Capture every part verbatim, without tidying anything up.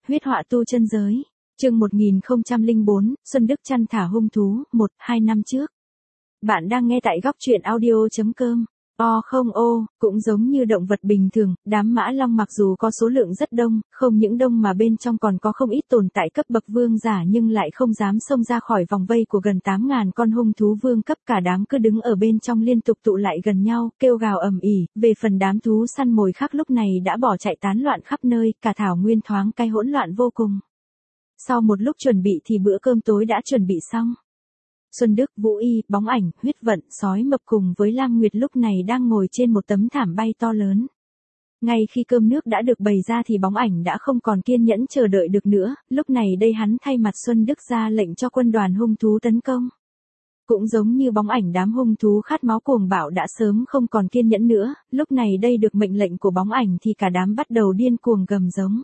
huyết họa tu chân giới. Chương một nghìn không trăm lẻ bốn, Xuân Đức chăn thả hung thú, một, hai năm trước. Bạn đang nghe tại góc truyện audio chấm com. O không ô, cũng giống như động vật bình thường, đám mã long mặc dù có số lượng rất đông, không những đông mà bên trong còn có không ít tồn tại cấp bậc vương giả nhưng lại không dám xông ra khỏi vòng vây của gần tám ngàn con hung thú vương cấp, cả đám cứ đứng ở bên trong liên tục tụ lại gần nhau, kêu gào ầm ĩ. Về phần đám thú săn mồi khác lúc này đã bỏ chạy tán loạn khắp nơi, cả thảo nguyên thoáng cái hỗn loạn vô cùng. Sau một lúc chuẩn bị thì bữa cơm tối đã chuẩn bị xong. Xuân Đức, Vũ Y, Bóng Ảnh, Huyết Vận, Sói Mập cùng với Lam Nguyệt lúc này đang ngồi trên một tấm thảm bay to lớn. Ngay khi cơm nước đã được bày ra thì Bóng Ảnh đã không còn kiên nhẫn chờ đợi được nữa, lúc này đây hắn thay mặt Xuân Đức ra lệnh cho quân đoàn hung thú tấn công. Cũng giống như Bóng Ảnh, đám hung thú khát máu cuồng bạo đã sớm không còn kiên nhẫn nữa, lúc này đây được mệnh lệnh của Bóng Ảnh thì cả đám bắt đầu điên cuồng gầm giống.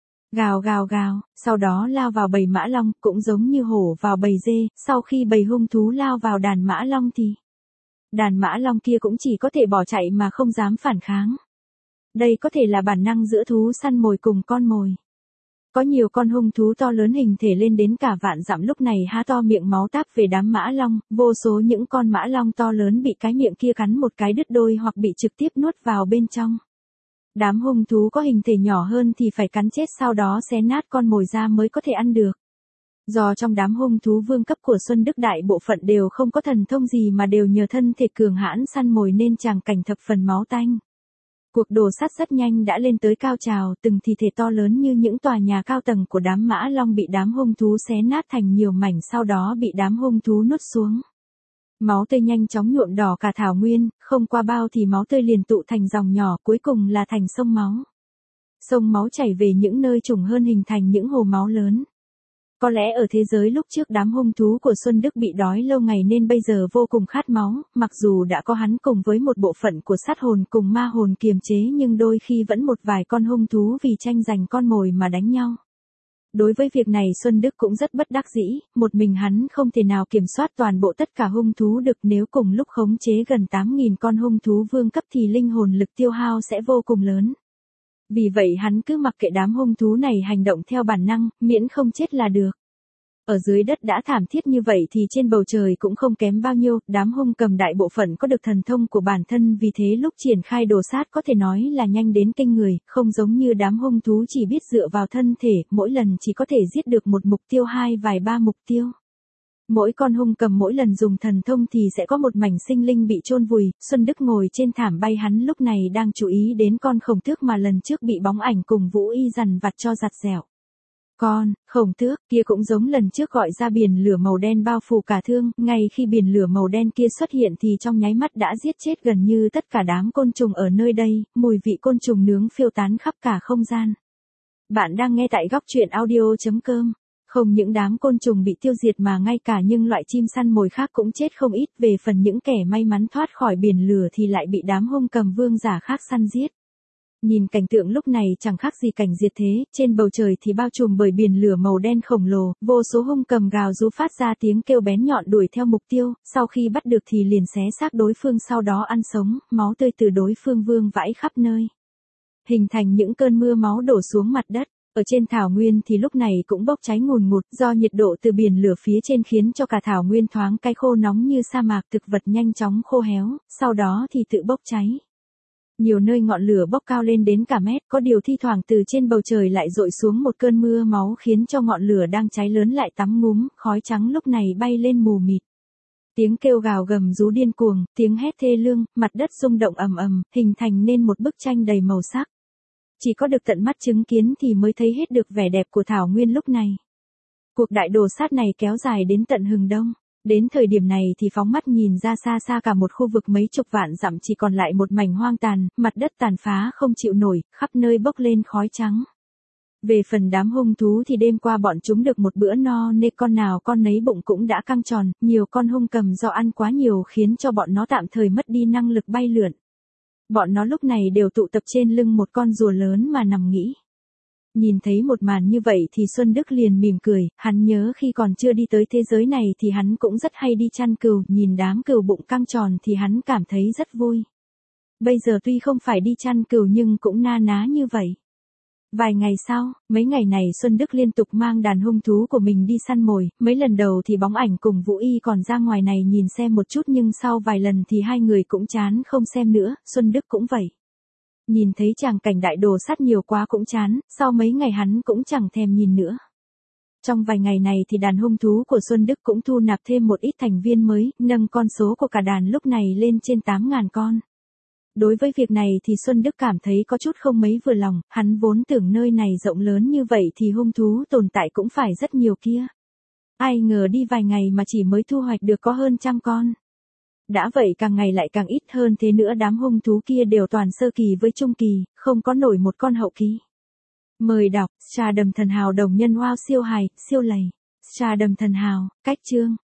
Gào gào gào, sau đó lao vào bầy mã long, cũng giống như hổ vào bầy dê, sau khi bầy hung thú lao vào đàn mã long thì đàn mã long kia cũng chỉ có thể bỏ chạy mà không dám phản kháng. Đây có thể là bản năng giữa thú săn mồi cùng con mồi. Có nhiều con hung thú to lớn hình thể lên đến cả vạn dặm lúc này há to miệng máu táp về đám mã long, vô số những con mã long to lớn bị cái miệng kia cắn một cái đứt đôi hoặc bị trực tiếp nuốt vào bên trong. Đám hung thú có hình thể nhỏ hơn thì phải cắn chết sau đó xé nát con mồi ra mới có thể ăn được. Do trong đám hung thú vương cấp của Xuân Đức đại bộ phận đều không có thần thông gì mà đều nhờ thân thể cường hãn săn mồi nên tràng cảnh thập phần máu tanh. Cuộc đồ sát rất nhanh đã lên tới cao trào, từng thi thể to lớn như những tòa nhà cao tầng của đám mã long bị đám hung thú xé nát thành nhiều mảnh sau đó bị đám hung thú nuốt xuống. Máu tươi nhanh chóng nhuộm đỏ cả thảo nguyên, không qua bao thì máu tươi liền tụ thành dòng nhỏ, cuối cùng là thành sông máu. Sông máu chảy về những nơi trũng hơn hình thành những hồ máu lớn. Có lẽ ở thế giới lúc trước đám hung thú của Xuân Đức bị đói lâu ngày nên bây giờ vô cùng khát máu, mặc dù đã có hắn cùng với một bộ phận của sát hồn cùng ma hồn kiềm chế nhưng đôi khi vẫn một vài con hung thú vì tranh giành con mồi mà đánh nhau. Đối với việc này Xuân Đức cũng rất bất đắc dĩ, một mình hắn không thể nào kiểm soát toàn bộ tất cả hung thú được, nếu cùng lúc khống chế gần tám nghìn con hung thú vương cấp thì linh hồn lực tiêu hao sẽ vô cùng lớn. Vì vậy hắn cứ mặc kệ đám hung thú này hành động theo bản năng, miễn không chết là được. Ở dưới đất đã thảm thiết như vậy thì trên bầu trời cũng không kém bao nhiêu, đám hung cầm đại bộ phận có được thần thông của bản thân vì thế lúc triển khai đồ sát có thể nói là nhanh đến kinh người, không giống như đám hung thú chỉ biết dựa vào thân thể, mỗi lần chỉ có thể giết được một mục tiêu hai vài ba mục tiêu. Mỗi con hung cầm mỗi lần dùng thần thông thì sẽ có một mảnh sinh linh bị chôn vùi, Xuân Đức ngồi trên thảm bay hắn lúc này đang chú ý đến con khổng tước mà lần trước bị Bóng Ảnh cùng Vũ Y dằn vặt cho giặt dẻo. Con khổng tước kia cũng giống lần trước gọi ra biển lửa màu đen bao phủ cả thương, ngay khi biển lửa màu đen kia xuất hiện thì trong nháy mắt đã giết chết gần như tất cả đám côn trùng ở nơi đây, mùi vị côn trùng nướng phiêu tán khắp cả không gian. Bạn đang nghe tại góc truyện audio chấm com. Không những đám côn trùng bị tiêu diệt mà ngay cả những loại chim săn mồi khác cũng chết không ít, về phần những kẻ may mắn thoát khỏi biển lửa thì lại bị đám hung cầm vương giả khác săn giết. Nhìn cảnh tượng lúc này chẳng khác gì cảnh diệt thế, trên bầu trời thì bao trùm bởi biển lửa màu đen khổng lồ, vô số hung cầm gào rú phát ra tiếng kêu bén nhọn đuổi theo mục tiêu, sau khi bắt được thì liền xé xác đối phương sau đó ăn sống, máu tươi từ đối phương vương vãi khắp nơi. Hình thành những cơn mưa máu đổ xuống mặt đất. Ở trên thảo nguyên thì lúc này cũng bốc cháy ngùn ngụt, do nhiệt độ từ biển lửa phía trên khiến cho cả thảo nguyên thoáng cái khô nóng như sa mạc, thực vật nhanh chóng khô héo, sau đó thì tự bốc cháy. Nhiều nơi ngọn lửa bốc cao lên đến cả mét, có điều thi thoảng từ trên bầu trời lại dội xuống một cơn mưa máu khiến cho ngọn lửa đang cháy lớn lại tắm ngúm, khói trắng lúc này bay lên mù mịt. Tiếng kêu gào gầm rú điên cuồng, tiếng hét thê lương, mặt đất rung động ầm ầm, hình thành nên một bức tranh đầy màu sắc. Chỉ có được tận mắt chứng kiến thì mới thấy hết được vẻ đẹp của thảo nguyên lúc này. Cuộc đại đồ sát này kéo dài đến tận hừng đông. Đến thời điểm này thì phóng mắt nhìn ra xa xa cả một khu vực mấy chục vạn dặm chỉ còn lại một mảnh hoang tàn, mặt đất tàn phá không chịu nổi, khắp nơi bốc lên khói trắng. Về phần đám hung thú thì đêm qua bọn chúng được một bữa no nên con nào con nấy bụng cũng đã căng tròn, nhiều con hung cầm do ăn quá nhiều khiến cho bọn nó tạm thời mất đi năng lực bay lượn. Bọn nó lúc này đều tụ tập trên lưng một con rùa lớn mà nằm nghỉ. Nhìn thấy một màn như vậy thì Xuân Đức liền mỉm cười, hắn nhớ khi còn chưa đi tới thế giới này thì hắn cũng rất hay đi chăn cừu, nhìn đám cừu bụng căng tròn thì hắn cảm thấy rất vui. Bây giờ tuy không phải đi chăn cừu nhưng cũng na ná như vậy. Vài ngày sau, mấy ngày này Xuân Đức liên tục mang đàn hung thú của mình đi săn mồi, mấy lần đầu thì Bóng Ảnh cùng Vũ Y còn ra ngoài này nhìn xem một chút nhưng sau vài lần thì hai người cũng chán không xem nữa, Xuân Đức cũng vậy. Nhìn thấy tràng cảnh đại đồ sát nhiều quá cũng chán, sau mấy ngày hắn cũng chẳng thèm nhìn nữa. Trong vài ngày này thì đàn hung thú của Xuân Đức cũng thu nạp thêm một ít thành viên mới, nâng con số của cả đàn lúc này lên trên tám nghìn con. Đối với việc này thì Xuân Đức cảm thấy có chút không mấy vừa lòng, hắn vốn tưởng nơi này rộng lớn như vậy thì hung thú tồn tại cũng phải rất nhiều kia. Ai ngờ đi vài ngày mà chỉ mới thu hoạch được có hơn trăm con. Đã vậy càng ngày lại càng ít hơn thế nữa, đám hung thú kia đều toàn sơ kỳ với trung kỳ, không có nổi một con hậu kỳ. Mời đọc, Trà Đầm Thần Hào đồng nhân wow siêu hài, siêu lầy. Trà Đầm Thần Hào, cách chương.